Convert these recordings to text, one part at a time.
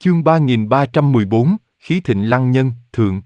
Chương 3314, Khí Thịnh Lăng Nhân, Thượng.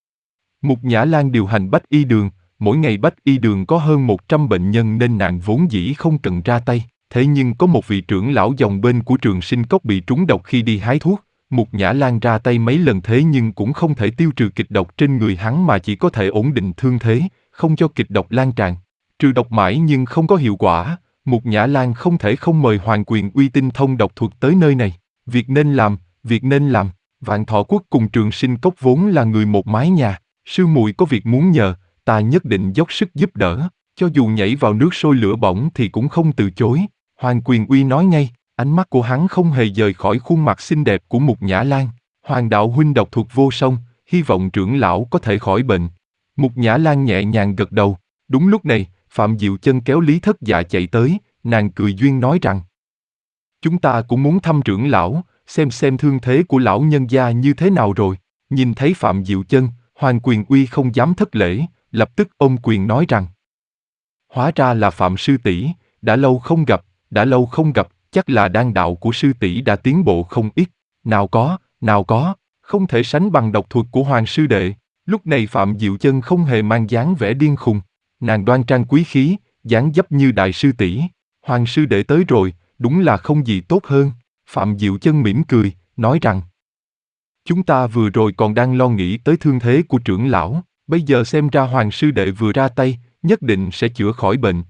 Mục Nhã Lan điều hành Bách Y Đường, mỗi ngày Bách Y Đường có hơn 100 bệnh nhân nên nàng vốn dĩ không cần ra tay, thế nhưng có một vị trưởng lão dòng bên của Trường Sinh Cốc bị trúng độc khi đi hái thuốc, Mục Nhã Lan ra tay mấy lần thế nhưng cũng không thể tiêu trừ kịch độc trên người hắn mà chỉ có thể ổn định thương thế, không cho kịch độc lan tràn. Trừ độc mãi nhưng không có hiệu quả, Mục Nhã Lan không thể không mời Hoàng Quyền Uy tinh thông độc thuật tới nơi này. Việc nên làm, Vạn Thọ Quốc cùng Trường Sinh Cốc vốn là người một mái nhà, sư muội có việc muốn nhờ, ta nhất định dốc sức giúp đỡ, cho dù nhảy vào nước sôi lửa bỏng thì cũng không từ chối. Hoàng Quyền Uy nói ngay, ánh mắt của hắn không hề rời khỏi khuôn mặt xinh đẹp của Mục Nhã Lan. Hoàng đạo huynh độc thuật vô song, hy vọng trưởng lão có thể khỏi bệnh. Mục Nhã Lan nhẹ nhàng gật đầu. Đúng lúc này, Phạm Diệu Chân kéo Lý Thất Dạ chạy tới, nàng cười duyên nói rằng: chúng ta cũng muốn thăm trưởng lão, xem thương thế của lão nhân gia như thế nào rồi. Nhìn thấy Phạm Diệu Chân, Hoàng Quyền Uy không dám thất lễ, lập tức ôm quyền nói rằng: hóa ra là Phạm sư tỷ, đã lâu không gặp, chắc là đan đạo của sư tỷ đã tiến bộ không ít. Nào có, không thể sánh bằng độc thuật của Hoàng sư đệ. Lúc này Phạm Diệu Chân không hề mang dáng vẻ điên khùng, nàng đoan trang quý khí, dáng dấp như đại sư tỷ. Hoàng sư đệ tới rồi, đúng là không gì tốt hơn. Phạm Diệu Chân mỉm cười, nói rằng: chúng ta vừa rồi còn đang lo nghĩ tới thương thế của trưởng lão, bây giờ xem ra Hoàng sư đệ vừa ra tay, nhất định sẽ chữa khỏi bệnh.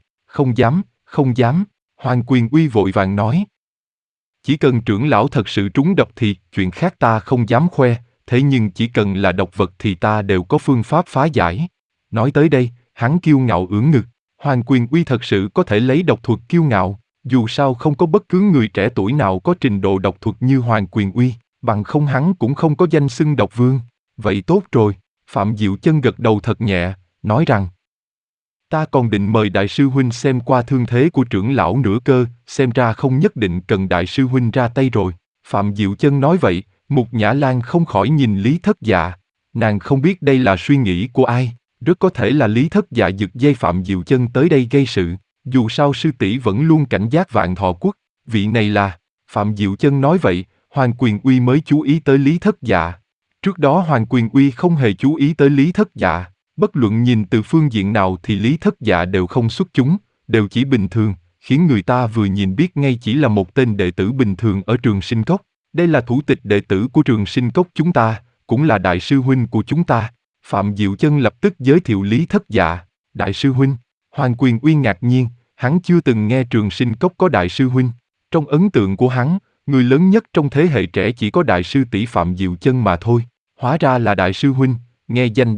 Không dám, Hoàng Quyền Uy vội vàng nói. Chỉ cần trưởng lão thật sự trúng độc thì chuyện khác ta không dám khoe, thế nhưng chỉ cần là độc vật thì ta đều có phương pháp phá giải. Nói tới đây, hắn kiêu ngạo ưỡn ngực. Hoàng Quyền Uy thật sự có thể lấy độc thuật kiêu ngạo, dù sao không có bất cứ người trẻ tuổi nào có trình độ độc thuật như Hoàng Quyền Uy, bằng không hắn cũng không có danh xưng độc vương. Vậy tốt rồi, Phạm Diệu Chân gật đầu thật nhẹ, nói rằng: ta còn định mời đại sư huynh xem qua thương thế của trưởng lão nữa cơ, xem ra không nhất định cần đại sư huynh ra tay rồi. Phạm Diệu Chân nói vậy, Mục Nhã Lan không khỏi nhìn Lý Thất Dạ. Nàng không biết đây là suy nghĩ của ai, rất có thể là Lý Thất Dạ giật dây Phạm Diệu Chân tới đây gây sự. Dù sao sư tỷ vẫn luôn cảnh giác Vạn Thọ Quốc, vị này là... Phạm Diệu Chân nói vậy, Hoàng Quyền Uy mới chú ý tới Lý Thất Dạ. Trước đó Hoàng Quyền Uy không hề chú ý tới Lý Thất Dạ, bất luận nhìn từ phương diện nào thì Lý Thất Dạ đều không xuất chúng, đều chỉ bình thường, khiến người ta vừa nhìn biết ngay chỉ là một tên đệ tử bình thường ở Trường Sinh Cốc. Đây là thủ tịch đệ tử của Trường Sinh Cốc chúng ta, cũng là đại sư huynh của chúng ta. Phạm Diệu Chân lập tức giới thiệu Lý Thất Dạ. Đại sư huynh? Hoàng Quyền Uy ngạc nhiên, hắn chưa từng nghe Trường Sinh Cốc có đại sư huynh. Trong ấn tượng của hắn, người lớn nhất trong thế hệ trẻ chỉ có đại sư tỷ Phạm Diệu Chân mà thôi. Hóa ra là đại sư huynh, nghe danh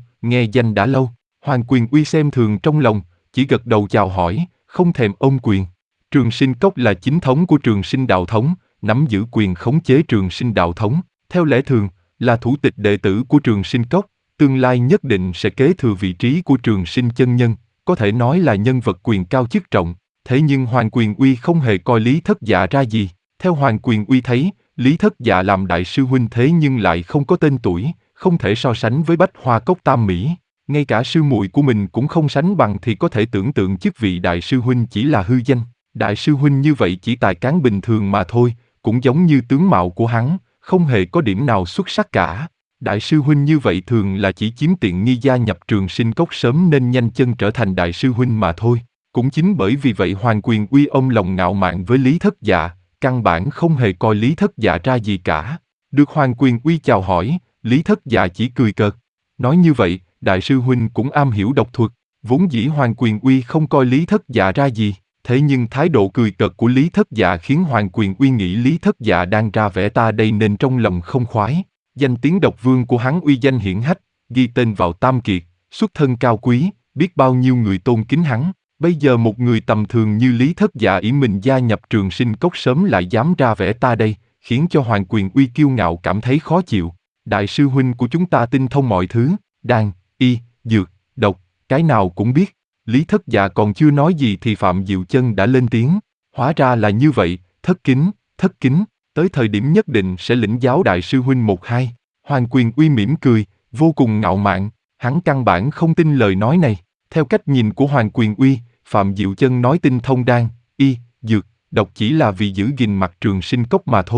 đã lâu. Hoàng Quyền Uy xem thường trong lòng, chỉ gật đầu chào hỏi, không thèm ôm quyền. Trường Sinh Cốc là chính thống của Trường Sinh Đạo Thống, nắm giữ quyền khống chế Trường Sinh Đạo Thống. Theo lẽ thường, là thủ tịch đệ tử của Trường Sinh Cốc, tương lai nhất định sẽ kế thừa vị trí của Trường Sinh chân nhân, có thể nói là nhân vật quyền cao chức trọng. Thế nhưng Hoàng Quyền Uy không hề coi Lý Thất Dạ ra gì. Theo Hoàng Quyền Uy thấy, Lý Thất Dạ làm đại sư huynh thế nhưng lại không có tên tuổi, không thể so sánh với Bách Hoa Cốc Tam Mỹ. Ngay cả sư muội của mình cũng không sánh bằng thì có thể tưởng tượng chức vị đại sư huynh chỉ là hư danh. Đại sư huynh như vậy chỉ tài cán bình thường mà thôi, cũng giống như tướng mạo của hắn, không hề có điểm nào xuất sắc cả. Đại sư huynh như vậy thường là chỉ chiếm tiện nghi gia nhập Trường Sinh Cốc sớm nên nhanh chân trở thành đại sư huynh mà thôi. Cũng chính bởi vì vậy Hoàng Quyền Uy ôm lòng ngạo mạn với Lý Thất Dạ, căn bản không hề coi Lý Thất Dạ ra gì cả. Được Hoàng Quyền Uy chào hỏi, Lý Thất Dạ chỉ cười cợt. Nói như vậy, đại sư huynh cũng am hiểu độc thuật. Vốn dĩ Hoàng Quyền Uy không coi Lý Thất Dạ ra gì, thế nhưng thái độ cười cợt của Lý Thất Dạ khiến Hoàng Quyền Uy nghĩ Lý Thất Dạ đang ra vẻ ta đây nên trong lòng không khoái. Danh tiếng độc vương của hắn uy danh hiển hách, ghi tên vào Tam Kiệt, xuất thân cao quý, biết bao nhiêu người tôn kính hắn. Bây giờ một người tầm thường như Lý Thất Dạ ỷ mình gia nhập Trường Sinh Cốc sớm lại dám ra vẻ ta đây, khiến cho Hoàng Quyền Uy kiêu ngạo cảm thấy khó chịu. Đại sư huynh của chúng ta tinh thông mọi thứ, đan, y, dược, độc, cái nào cũng biết. Lý Thất Dạ còn chưa nói gì thì Phạm Diệu Chân đã lên tiếng. Hóa ra là như vậy, thất kính, tới thời điểm nhất định sẽ lĩnh giáo đại sư huynh một hai. Hoàng Quyền Uy mỉm cười, vô cùng ngạo mạn, hắn căn bản không tin lời nói này. Theo cách nhìn của Hoàng Quyền Uy, Phạm Diệu Chân nói tinh thông đan, y, dược, độc chỉ là vì giữ gìn mặt Trường Sinh Cốc mà thôi.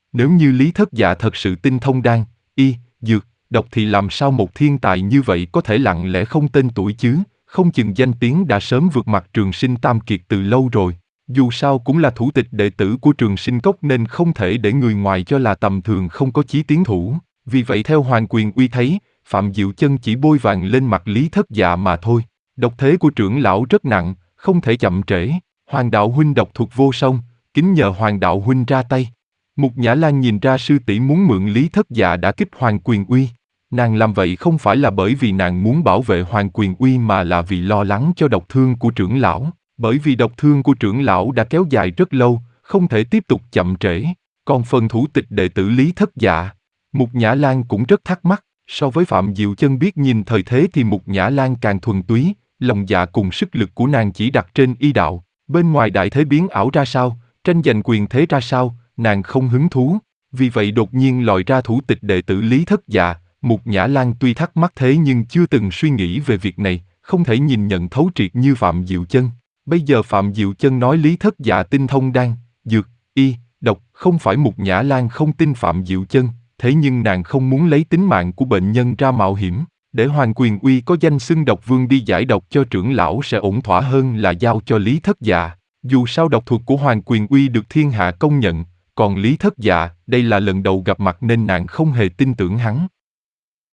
Nếu như Lý Thất Dạ thật sự tinh thông đan, y, dược, độc thì làm sao một thiên tài như vậy có thể lặng lẽ không tên tuổi chứ, không chừng danh tiếng đã sớm vượt mặt Trường Sinh Tam Kiệt từ lâu rồi. Dù sao cũng là thủ tịch đệ tử của Trường Sinh Cốc nên không thể để người ngoài cho là tầm thường không có chí tiến thủ. Vì vậy theo Hoàng Quyền Uy thấy, Phạm Diệu Chân chỉ bôi vàng lên mặt Lý Thất Dạ mà thôi. Độc thế của trưởng lão rất nặng, không thể chậm trễ. Hoàng đạo huynh độc thuật vô song, kính nhờ Hoàng đạo huynh ra tay. Mục Nhã Lan nhìn ra sư tỷ muốn mượn Lý Thất Dạ đã kích Hoàng Quyền Uy. Nàng làm vậy không phải là bởi vì nàng muốn bảo vệ Hoàng Quyền Uy mà là vì lo lắng cho độc thương của trưởng lão. Bởi vì độc thương của trưởng lão đã kéo dài rất lâu, không thể tiếp tục chậm trễ. Còn phần thủ tịch đệ tử Lý Thất Dạ, Mục Nhã Lan cũng rất thắc mắc. So với Phạm Diệu Chân biết nhìn thời thế thì Mục Nhã Lan càng thuần túy, lòng dạ cùng sức lực của nàng chỉ đặt trên y đạo. Bên ngoài đại thế biến ảo ra sao, tranh giành quyền thế ra sao, nàng không hứng thú. Vì vậy đột nhiên lòi ra thủ tịch đệ tử Lý Thất Dạ. Mục Nhã Lan tuy thắc mắc thế nhưng chưa từng suy nghĩ về việc này, không thể nhìn nhận thấu triệt như Phạm Diệu Chân. Bây giờ Phạm Diệu Chân nói Lý Thất Dạ tinh thông đan, dược, y, độc, không phải Mục Nhã Lan không tin Phạm Diệu Chân, thế nhưng nàng không muốn lấy tính mạng của bệnh nhân ra mạo hiểm. Để Hoàng Quyền Uy có danh xưng độc vương đi giải độc cho trưởng lão sẽ ổn thỏa hơn là giao cho Lý Thất Dạ. Dù sao độc thuật của Hoàng Quyền Uy được thiên hạ công nhận, còn Lý Thất Dạ, đây là lần đầu gặp mặt nên nàng không hề tin tưởng hắn.